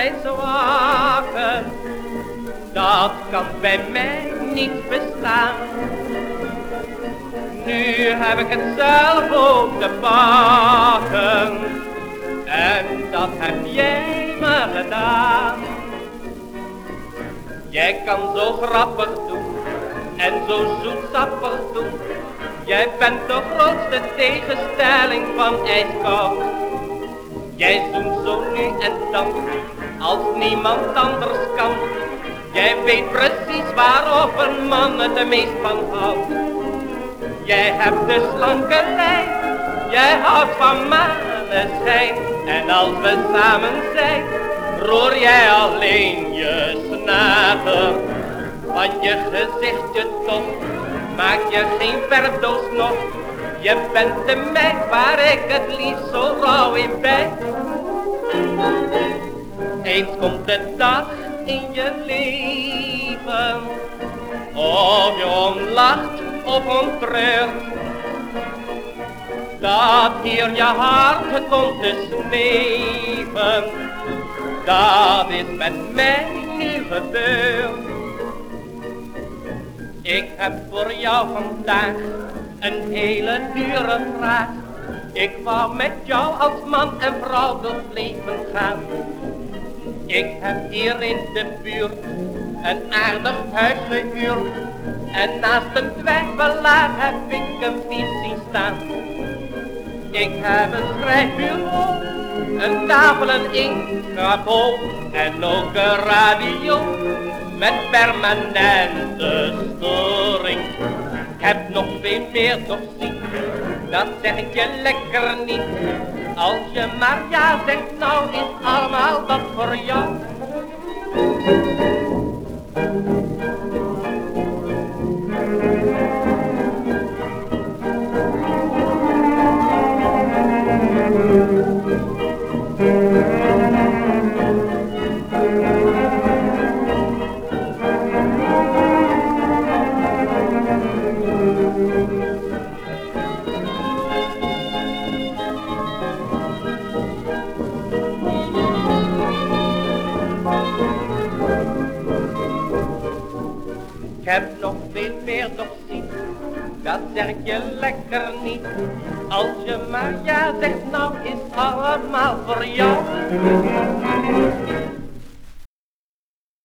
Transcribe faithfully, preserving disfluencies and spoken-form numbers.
zijn zwakken, dat kan bij mij niet bestaan. Nu heb ik het zelf ook te pakken, en dat heb jij me gedaan. Jij kan zo grappig doen, en zo zoetsappig doen. Jij bent de grootste tegenstelling van ijskoud. Jij zoent zo nu en dan, als niemand anders kan. Jij weet precies waarop een man het de meest van houdt. Jij hebt de slanke lijn, jij houdt van maneschijn. En als we samen zijn, roer jij alleen je snavel. Van je gezichtje toch, maak je geen verdoos nog. Je bent de meid waar ik het liefst zo rauw in ben. Eens komt de dag in je leven, of je omlacht of omtreurt, dat hier je hart komt te zweven. Dat is met mij nu gebeurd. Ik heb voor jou vandaag een hele dure vraag. Ik wou met jou als man en vrouw door het leven gaan. Ik heb hier in de buurt een aardig huis gehuurd, en naast een twijfelaar heb ik een fiets zien staan. Ik heb een schrijfbureau, een tafel, een inktrapo en ook een radio met permanente storing. Ik heb nog veel meer toch zien, dat zeg ik je lekker niet. Als je maar ja zegt, nou is allemaal dat voor jou. Ik heb nog veel meer toch zien, dat zeg ik je lekker niet. Als je maar ja zegt, nou is allemaal voor jou.